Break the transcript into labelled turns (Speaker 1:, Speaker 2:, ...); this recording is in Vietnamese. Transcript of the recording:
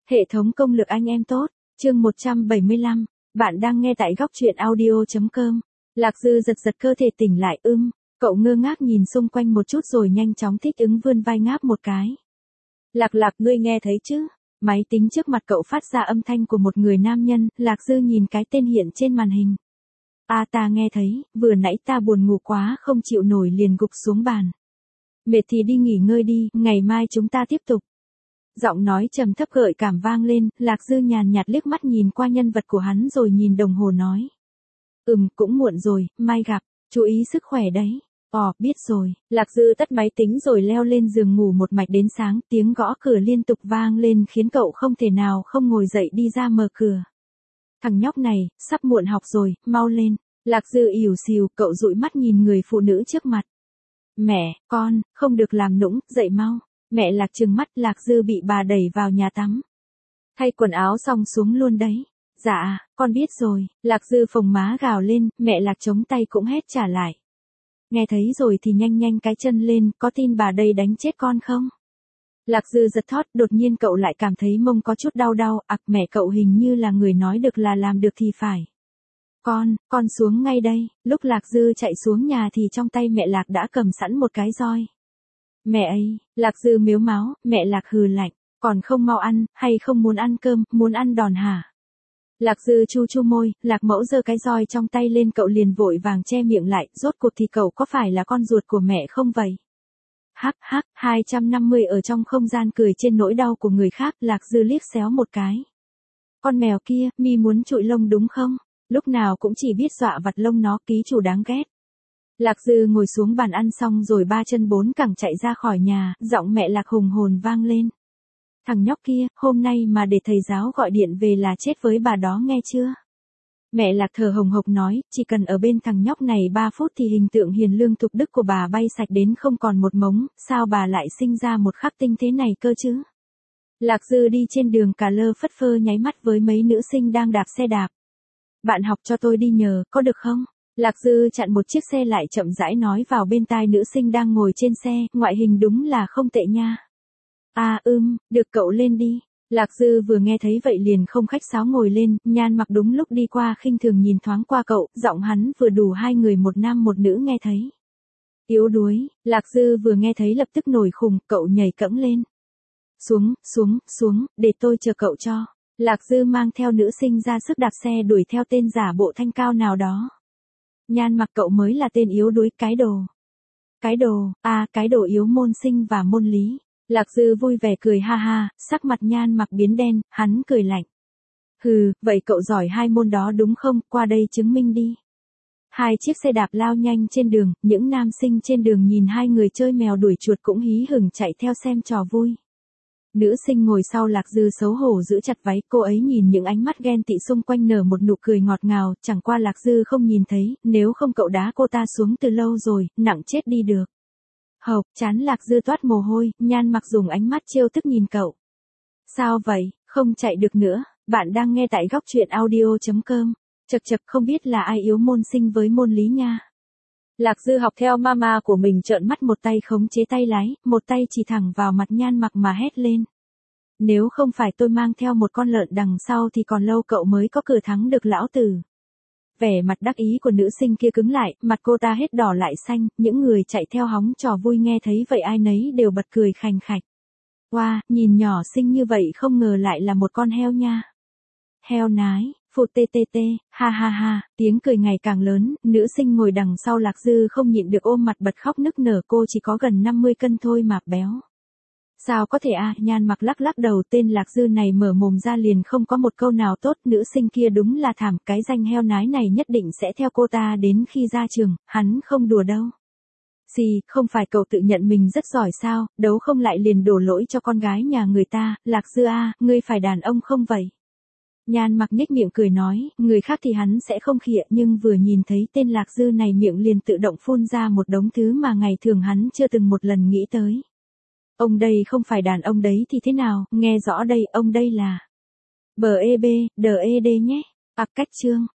Speaker 1: Hệ thống công lực anh em tốt, chương 175, bạn đang nghe tại góc truyện audio.com. Lạc Dư giật giật cơ thể tỉnh lại cậu ngơ ngác nhìn xung quanh một chút rồi nhanh chóng thích ứng vươn vai ngáp một cái. Lạc Lạc ngươi nghe thấy chứ? Máy tính trước mặt cậu phát ra âm thanh của một người nam nhân, Lạc Dư nhìn cái tên hiện trên màn hình. Ta nghe thấy, vừa nãy ta buồn ngủ quá không chịu nổi liền gục xuống bàn. Mệt thì đi nghỉ ngơi đi, ngày mai chúng ta tiếp tục. Giọng nói trầm thấp gợi cảm vang lên, Lạc Dư nhàn nhạt liếc mắt nhìn qua nhân vật của hắn rồi nhìn đồng hồ nói. Cũng muộn rồi, mai gặp, chú ý sức khỏe đấy. Biết rồi, Lạc Dư tắt máy tính rồi leo lên giường ngủ một mạch đến sáng, tiếng gõ cửa liên tục vang lên khiến cậu không thể nào không ngồi dậy đi ra mở cửa. Thằng nhóc này, sắp muộn học rồi, mau lên. Lạc Dư ỉu xìu, cậu dụi mắt nhìn người phụ nữ trước mặt. Mẹ, con, không được làm nũng, dậy mau. Mẹ Lạc trừng mắt, Lạc Dư bị bà đẩy vào nhà tắm. Thay quần áo xong xuống luôn đấy. Dạ, con biết rồi, Lạc Dư phồng má gào lên, mẹ Lạc chống tay cũng hét trả lại. Nghe thấy rồi thì nhanh nhanh cái chân lên, có tin bà đây đánh chết con không? Lạc Dư giật thót, đột nhiên cậu lại cảm thấy mông có chút đau, mẹ cậu hình như là người nói được là làm được thì phải. Con xuống ngay đây, lúc Lạc Dư chạy xuống nhà thì trong tay mẹ Lạc đã cầm sẵn một cái roi. Mẹ ấy, Lạc Dư mếu máo, mẹ Lạc hừ lạnh, còn không mau ăn, hay không muốn ăn cơm, muốn ăn đòn hả? Lạc Dư chu chu môi, Lạc Mẫu giơ cái roi trong tay lên cậu liền vội vàng che miệng lại, rốt cuộc thì cậu có phải là con ruột của mẹ không vậy? Hắc, 250 ở trong không gian cười trên nỗi đau của người khác, Lạc Dư liếc xéo một cái. Con mèo kia, mi muốn trụi lông đúng không? Lúc nào cũng chỉ biết dọa vặt lông nó, ký chủ đáng ghét. Lạc Dư ngồi xuống bàn ăn xong rồi ba chân bốn cẳng chạy ra khỏi nhà, giọng mẹ Lạc hùng hồn vang lên. Thằng nhóc kia, hôm nay mà để thầy giáo gọi điện về là chết với bà đó nghe chưa? Mẹ Lạc thở hồng hộc nói, chỉ cần ở bên thằng nhóc này 3 phút thì hình tượng hiền lương thục đức của bà bay sạch đến không còn một mống, sao bà lại sinh ra một khắc tinh thế này cơ chứ? Lạc Dư đi trên đường cà lơ phất phơ nháy mắt với mấy nữ sinh đang đạp xe đạp. Bạn học cho tôi đi nhờ, có được không? Lạc Dư chặn một chiếc xe lại chậm rãi nói vào bên tai nữ sinh đang ngồi trên xe, ngoại hình đúng là không tệ nha. Được cậu lên đi. Lạc Dư vừa nghe thấy vậy liền không khách sáo ngồi lên, Nhan Mặc đúng lúc đi qua khinh thường nhìn thoáng qua cậu, giọng hắn vừa đủ hai người một nam một nữ nghe thấy. Yếu đuối, Lạc Dư vừa nghe thấy lập tức nổi khùng, cậu nhảy cẫng lên. Xuống, để tôi chờ cậu cho. Lạc Dư mang theo nữ sinh ra sức đạp xe đuổi theo tên giả bộ thanh cao nào đó. Nhan Mặc cậu mới là tên yếu đuối, cái đồ. Cái đồ yếu môn sinh và môn lý. Lạc Dư vui vẻ cười ha ha, sắc mặt Nhan Mặc biến đen, hắn cười lạnh. Hừ, vậy cậu giỏi hai môn đó đúng không, qua đây chứng minh đi. Hai chiếc xe đạp lao nhanh trên đường, những nam sinh trên đường nhìn hai người chơi mèo đuổi chuột cũng hí hửng chạy theo xem trò vui. Nữ sinh ngồi sau Lạc Dư xấu hổ giữ chặt váy, cô ấy nhìn những ánh mắt ghen tị xung quanh nở một nụ cười ngọt ngào, chẳng qua Lạc Dư không nhìn thấy, nếu không cậu đá cô ta xuống từ lâu rồi, nặng chết đi được. Hộc, chán Lạc Dư toát mồ hôi, Nhan Mặc dùng ánh mắt trêu tức nhìn cậu. Sao vậy, không chạy được nữa, bạn đang nghe tại góc truyện audio.com, chật không biết là ai yếu môn sinh với môn lý nha. Lạc Dư học theo mama của mình trợn mắt một tay khống chế tay lái, một tay chỉ thẳng vào mặt Nhan Mặc mà hét lên. Nếu không phải tôi mang theo một con lợn đằng sau thì còn lâu cậu mới có cửa thắng được lão tử. Vẻ mặt đắc ý của nữ sinh kia cứng lại, mặt cô ta hết đỏ lại xanh, những người chạy theo hóng trò vui nghe thấy vậy ai nấy đều bật cười khành khạch. Wow, nhìn nhỏ xinh như vậy không ngờ lại là một con heo nha. Heo nái, phụt tê, ha, tiếng cười ngày càng lớn, nữ sinh ngồi đằng sau Lạc Dư không nhịn được ôm mặt bật khóc nức nở, cô chỉ có gần 50 cân thôi mà béo. Sao có thể Nhan Mặc lắc đầu, tên Lạc Dư này mở mồm ra liền không có một câu nào tốt, nữ sinh kia đúng là thảm, cái danh heo nái này nhất định sẽ theo cô ta đến khi ra trường, hắn không đùa đâu. Không phải cậu tự nhận mình rất giỏi sao, đấu không lại liền đổ lỗi cho con gái nhà người ta, Lạc Dư ngươi phải đàn ông không vậy? Nhan Mặc nhếch miệng cười nói, người khác thì hắn sẽ không khịa nhưng vừa nhìn thấy tên Lạc Dư này miệng liền tự động phun ra một đống thứ mà ngày thường hắn chưa từng một lần nghĩ tới. Ông đây không phải đàn ông đấy thì thế nào, nghe rõ đây, ông đây là BEB, DED nhé. Cách chương.